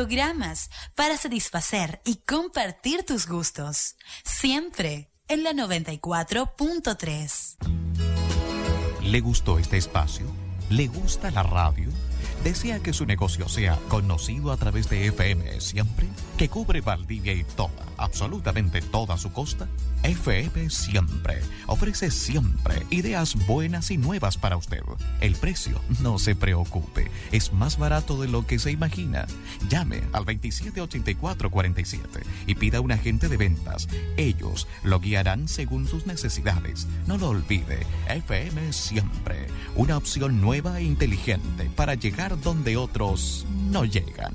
programas para satisfacer y compartir tus gustos. Siempre en la 94.3. ¿Le gustó este espacio? ¿Le gusta la radio? ¿Desea que su negocio sea conocido a través de FM Siempre, que cubre Valdivia y toda, absolutamente toda su costa? FM Siempre ofrece siempre ideas buenas y nuevas para usted. El precio, no se preocupe, es más barato de lo que se imagina. Llame al 278447 y pida a un agente de ventas. Ellos lo guiarán según sus necesidades. No lo olvide, FM Siempre, una opción nueva e inteligente para llegar donde otros no llegan.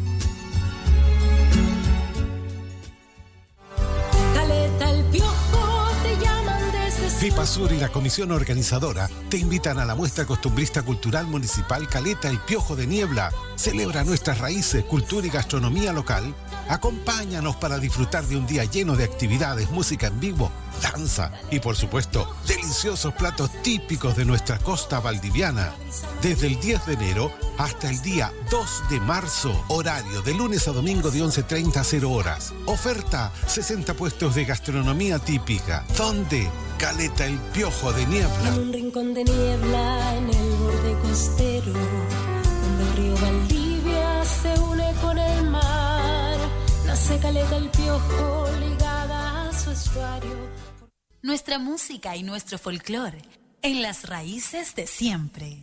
FIPASUR y la comisión organizadora te invitan a la muestra costumbrista cultural municipal Caleta El Piojo de Niebla. Celebra nuestras raíces, cultura y gastronomía local. Acompáñanos para disfrutar de un día lleno de actividades, música en vivo, danza y, por supuesto, deliciosos platos típicos de nuestra costa valdiviana. Desde el 10 de enero hasta el día 2 de marzo, horario de lunes a domingo de 11:30 a 0 horas. Oferta, 60 puestos de gastronomía típica. ¿Dónde? Caleta El Piojo de Niebla. En un rincón de niebla, en el borde costero, donde el río Valdivia se une con el mar, nace Caleta El Piojo ligada a su estuario. Nuestra música y nuestro folclore en las raíces de siempre.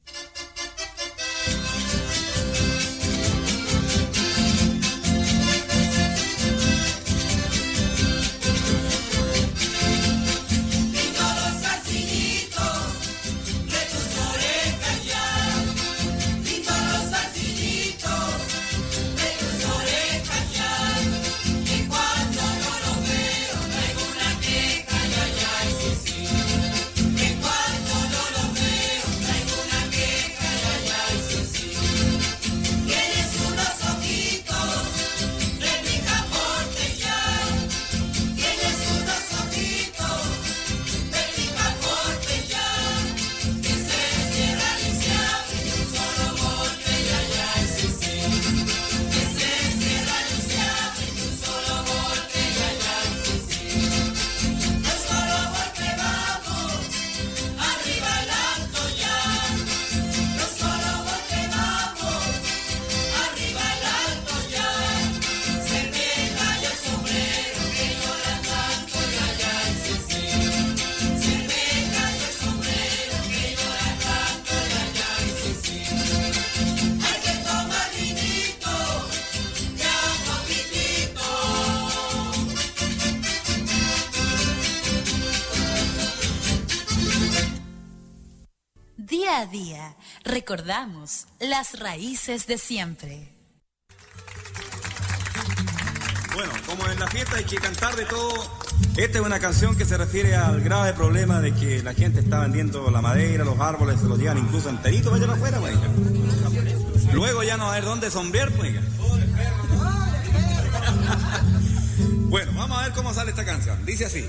Día a día, recordamos las raíces de siempre. Bueno, como en la fiesta hay que cantar de todo, esta es una canción que se refiere al grave problema de que la gente está vendiendo la madera, los árboles, se los llevan incluso enteritos allá afuera, pues. Luego ya no va a haber dónde sombrear, pues. Bueno, vamos a ver cómo sale esta canción. Dice así.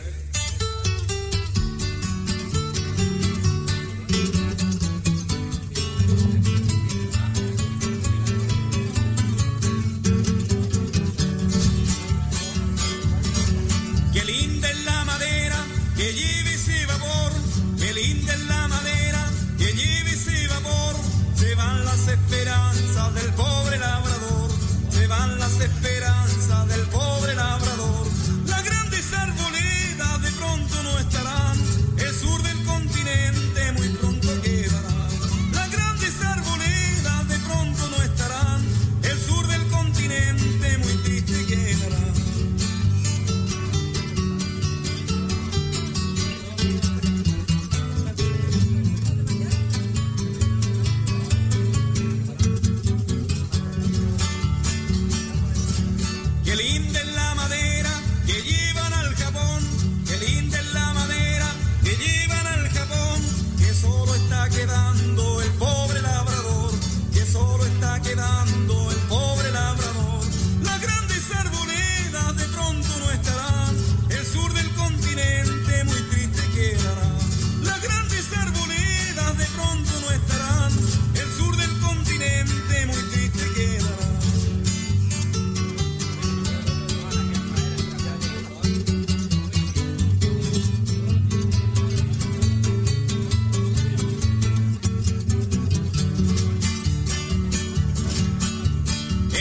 Esperanzas del pobre labrador, se van las esperanzas del pobre labrador. Las grandes arboledas de pronto no estarán, el sur del continente muy pronto quedará. Las grandes arboledas de pronto no estarán, el sur del continente muy triste quedará. Quedando el pobre labrador, que solo está quedando el pobre labrador. Las grandes arboledas de pronto no estarán, el sur del continente muy triste quedará. Las grandes arboledas de pronto no estarán, el sur del continente muy triste quedará.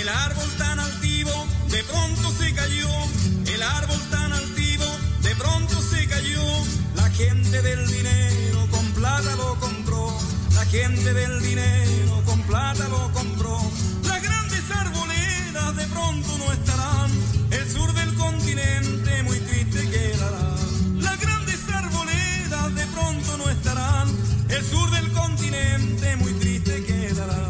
El árbol tan altivo de pronto se cayó, el árbol tan altivo de pronto se cayó. La gente del dinero con plata lo compró, la gente del dinero con plata lo compró. Las grandes arboledas de pronto no estarán, el sur del continente muy triste quedará. Las grandes arboledas de pronto no estarán, el sur del continente muy triste quedará.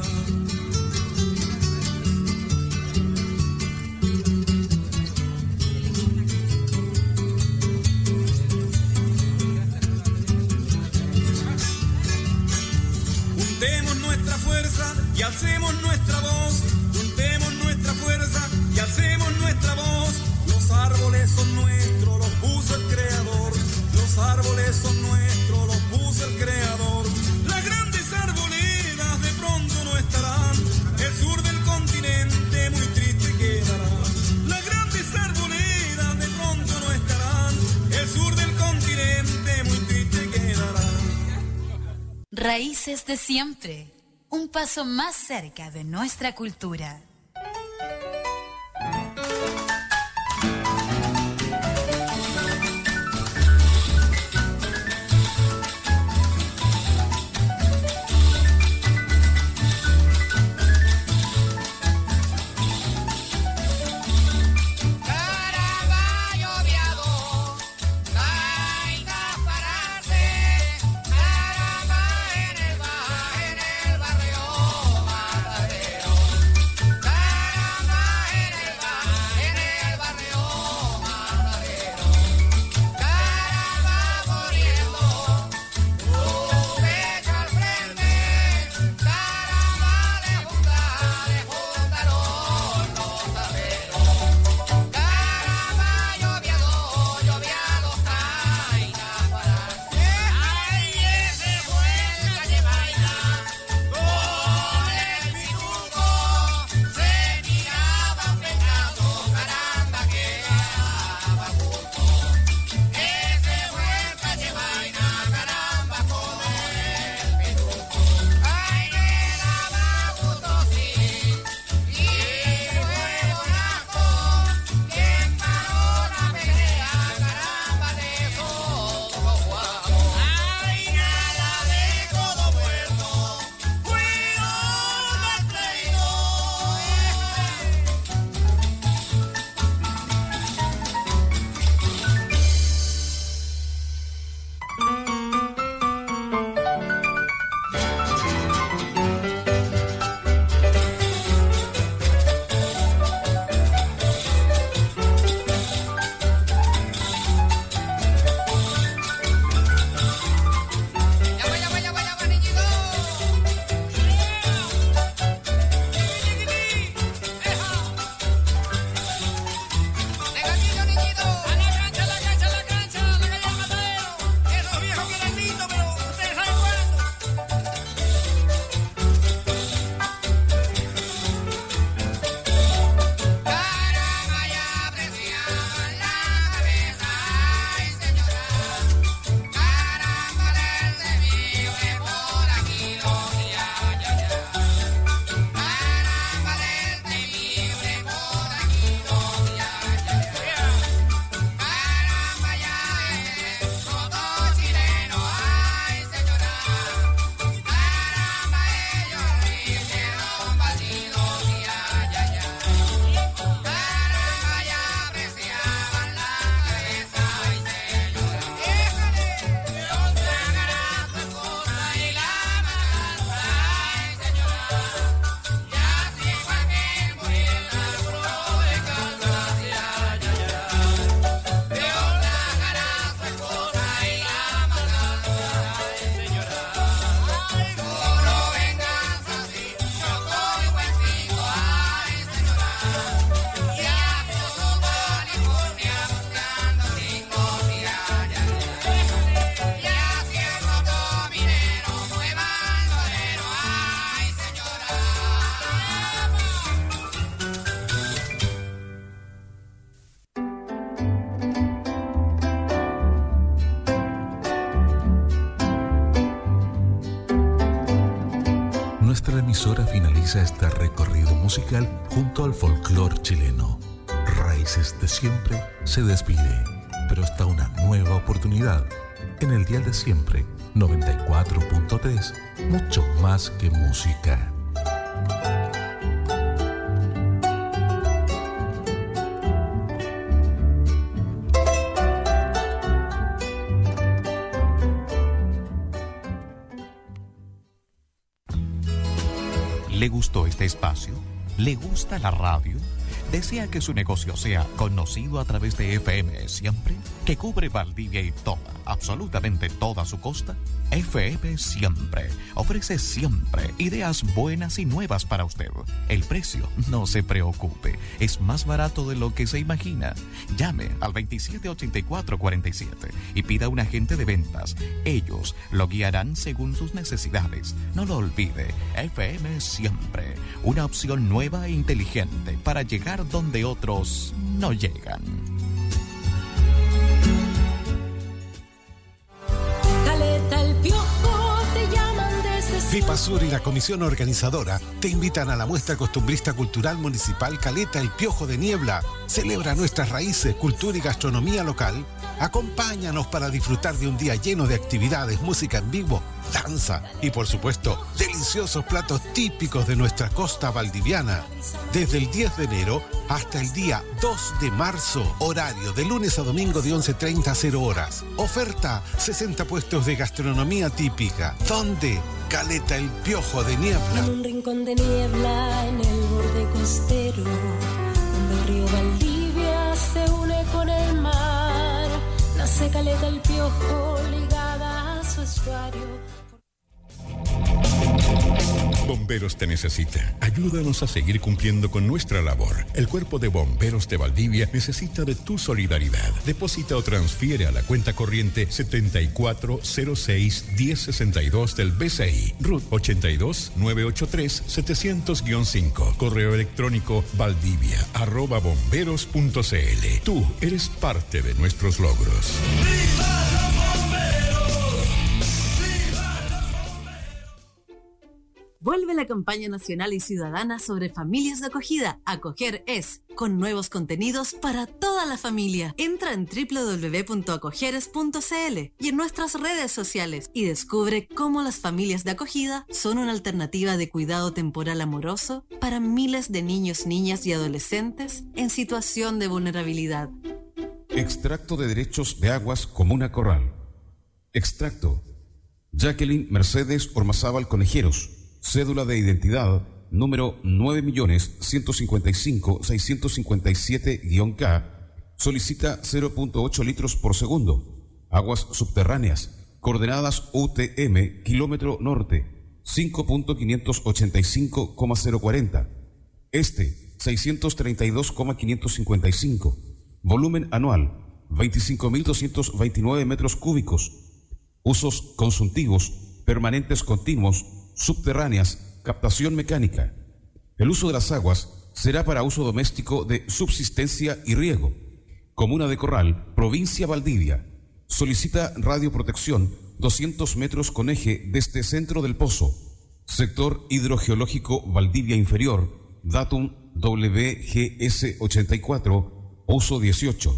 Juntemos nuestra fuerza y alcemos nuestra voz, juntemos nuestra fuerza y alcemos nuestra voz. Los árboles son nuestros, los puso el Creador, los árboles son nuestros, los puso el Creador. Las grandes arboledas de pronto no estarán, el sur del continente muy triste quedará. Las grandes arboledas de pronto no estarán, el sur del continente muy triste quedará. Raíces de siempre, un paso más cerca de nuestra cultura. Caramba, emisora finaliza este recorrido musical junto al folclore chileno. Raíces de Siempre se despide, pero hasta una nueva oportunidad. En el dial de siempre, 94.3, mucho más que música. ¿Le gustó este espacio? ¿Le gusta la radio? ¿Desea que su negocio sea conocido a través de FM Siempre, que cubre Valdivia y toda, absolutamente toda su costa? FM Siempre ofrece siempre ideas buenas y nuevas para usted. El precio, no se preocupe, es más barato de lo que se imagina. Llame al 278447 y pida a un agente de ventas. Ellos lo guiarán según sus necesidades. No lo olvide, FM Siempre, una opción nueva e inteligente para llegar donde otros no llegan. FIPASUR y la comisión organizadora te invitan a la muestra costumbrista cultural municipal Caleta El Piojo de Niebla. Celebra nuestras raíces, cultura y gastronomía local. Acompáñanos para disfrutar de un día lleno de actividades, música en vivo, danza y, por supuesto, deliciosos platos típicos de nuestra costa valdiviana. Desde el 10 de enero hasta el día 2 de marzo, horario de lunes a domingo de 11:30 a 0 horas. Oferta, 60 puestos de gastronomía típica. ¿Dónde? Caleta El Piojo de Niebla. En un rincón de niebla en el borde costero, donde el río Valdivia se une con el mar, nace Caleta El Piojo ligada a su estuario. Bomberos te necesita. Ayúdanos a seguir cumpliendo con nuestra labor. El Cuerpo de Bomberos de Valdivia necesita de tu solidaridad. Deposita o transfiere a la cuenta corriente 7406-1062 del BCI, RUT 82-983-700-5. Correo electrónico valdivia@bomberos.cl. Tú eres parte de nuestros logros. ¡Viva los bomberos! Vuelve la campaña nacional y ciudadana sobre familias de acogida. Acoger es, con nuevos contenidos para toda la familia. Entra en www.acogeres.cl y en nuestras redes sociales y descubre cómo las familias de acogida son una alternativa de cuidado temporal amoroso para miles de niños, niñas y adolescentes en situación de vulnerabilidad. Extracto de derechos de aguas Comuna Corral. Extracto. Jacqueline Mercedes Ormazábal Conejeros. Cédula de identidad número 9.155.657-K. Solicita 0.8 litros por segundo. Aguas subterráneas. Coordenadas UTM, kilómetro norte, 5.585,040. Este, 632,555. Volumen anual, 25.229 metros cúbicos. Usos consultivos, permanentes continuos, subterráneas, captación mecánica. El uso de las aguas será para uso doméstico de subsistencia y riego. Comuna de Corral, provincia Valdivia. Solicita radioprotección 200 metros con eje desde centro del pozo. Sector hidrogeológico Valdivia Inferior. Datum WGS 84, uso 18.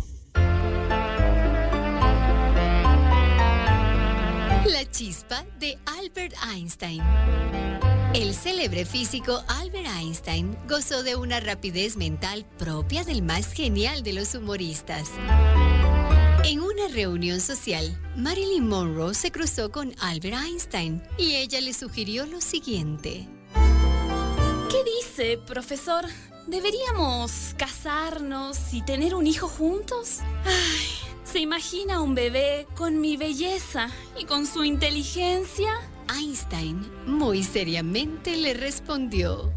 La chispa de Albert Einstein. El célebre físico Albert Einstein gozó de una rapidez mental propia del más genial de los humoristas. En una reunión social, Marilyn Monroe se cruzó con Albert Einstein y ella le sugirió lo siguiente. ¿Qué dice, profesor? ¿Deberíamos casarnos y tener un hijo juntos? Ay, ¿se imagina un bebé con mi belleza y con su inteligencia? Einstein muy seriamente le respondió.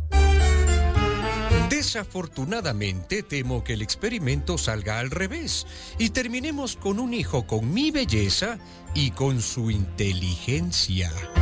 Desafortunadamente temo que el experimento salga al revés y terminemos con un hijo con mi belleza y con su inteligencia.